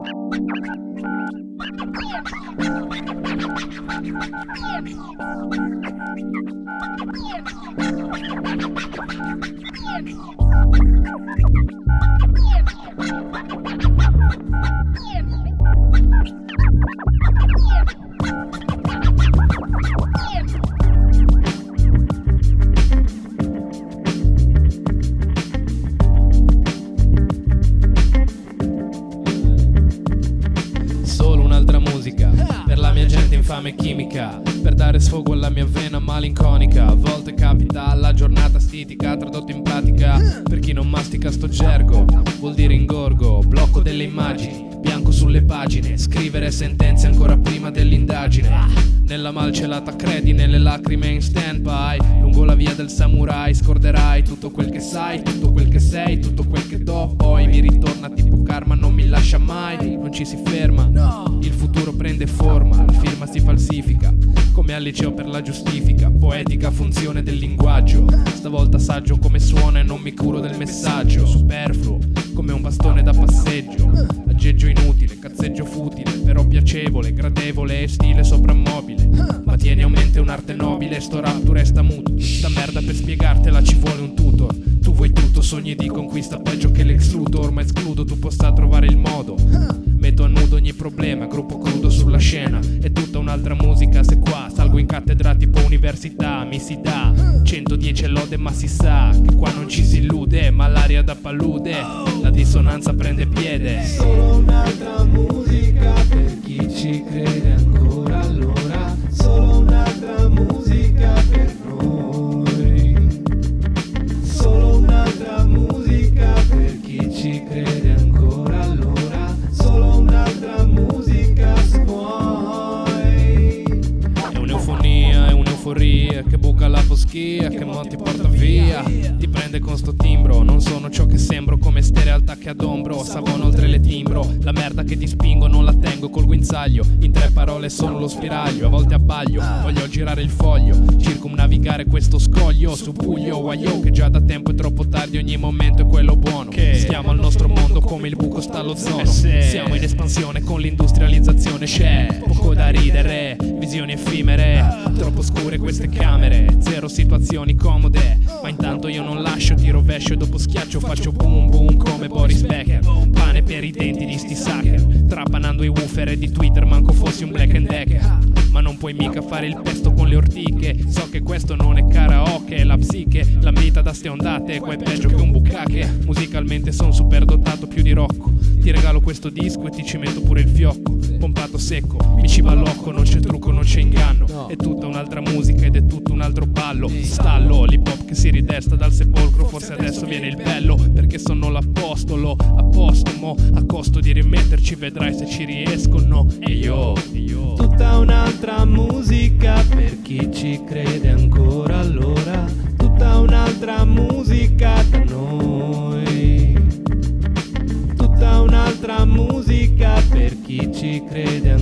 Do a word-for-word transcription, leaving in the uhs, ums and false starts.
Solo un'altra musica per la mia gente infame e chimica, per dare sfogo alla mia vena malinconica. A volte capita la giornata stitica, tradotto in pratica per chi non mastica sto gergo. Vuol dire ingorgo, blocco delle immagini, bianco sulle pagine, scrivere sentenze ancora prima dell'indagine. Nella malcelata credi, nelle lacrime in stand-by, lungo la via del samurai scorderai tutto quel che sai, tutto quel che sei, tutto quel che do. Poi mi ritorna tipo karma, non mi lascia mai, non ci si ferma. Il futuro prende forma, la firma si falsifica, come al liceo per la giustifica. Poetica funzione del linguaggio, stavolta saggio come suona e non mi curo del messaggio. Superfluo come un bastone da passeggio, aggeggio inutile, cazzeggio futile, però piacevole, gradevole e stile soprammobile. Ma tieni a mente un'arte nobile, sto rap tu resta muto. Sta merda per spiegartela ci vuole un tutor. Tu vuoi tutto, sogni di conquista peggio che l'ex Luthor, ma escludo tu possa trovare il modo. Metto a nudo ogni problema, gruppo crudo sulla scena, è tutta un'altra musica. Se qua salgo in cattedra tipo università, mi si dà centodieci lode, ma si sa che qua non ci si illude, ma l'aria da palude, la dissonanza prende piede. Solo un'altra musica per chi ci crede ancora allora, solo un'altra musica per noi, solo un'altra musica per chi ci crede ancora allora, solo un'altra musica se vuoi. È un'eufonia, è un'euforia che buca la foschia, che mo ti porta via, ti prende con sto timbro. Non sono ciò che sembro, come ste realtà che adombro, savono oltre le timbro. La merda che ti spingo non la tengo col guinzaglio, in tre parole sono lo spiraglio. A volte abbaglio, voglio girare il foglio, circumnavigare questo scoglio su buio, guaio che già da tempo è troppo tardi, ogni momento è quello buono. Stiamo al nostro mondo come il buco sta all'ozono, siamo in espansione con l'industrializzazione, c'è poco da ridere, visioni effimere, troppo scure queste camere, zero situazioni comode, ma intanto io non lascio, ti rovescio e dopo schiaccio faccio boom boom come Boris Becker. Pane per i denti di sti sucker, trapanando i woofer e di Twitter manco fossi un Black and Decker. Ma non puoi mica fare il pesto con le ortiche, so che questo non è karaoke, è la psiche, l'ambita da ste ondate, qua è peggio che un bucache. Musicalmente son super dotato più di Rocco, ti regalo questo disco e ti ci metto pure il fiocco, pompato secco, mi ci balocco, non c'è trucco, non c'è inganno, è tutta un'altra musica ed è tutto un altro ballo. Stallo, l'hip hop che si ridesta dal sepolcro, forse adesso viene il bello, perché sono l'apostolo, a posto mo, a costo di rimetterci, vedrai se ci riescono. E io, io Tutta un'altra musica per chi ci crede ancora allora, tutta un'altra musica da noi, tutta un'altra musica per chi ci crede ancora.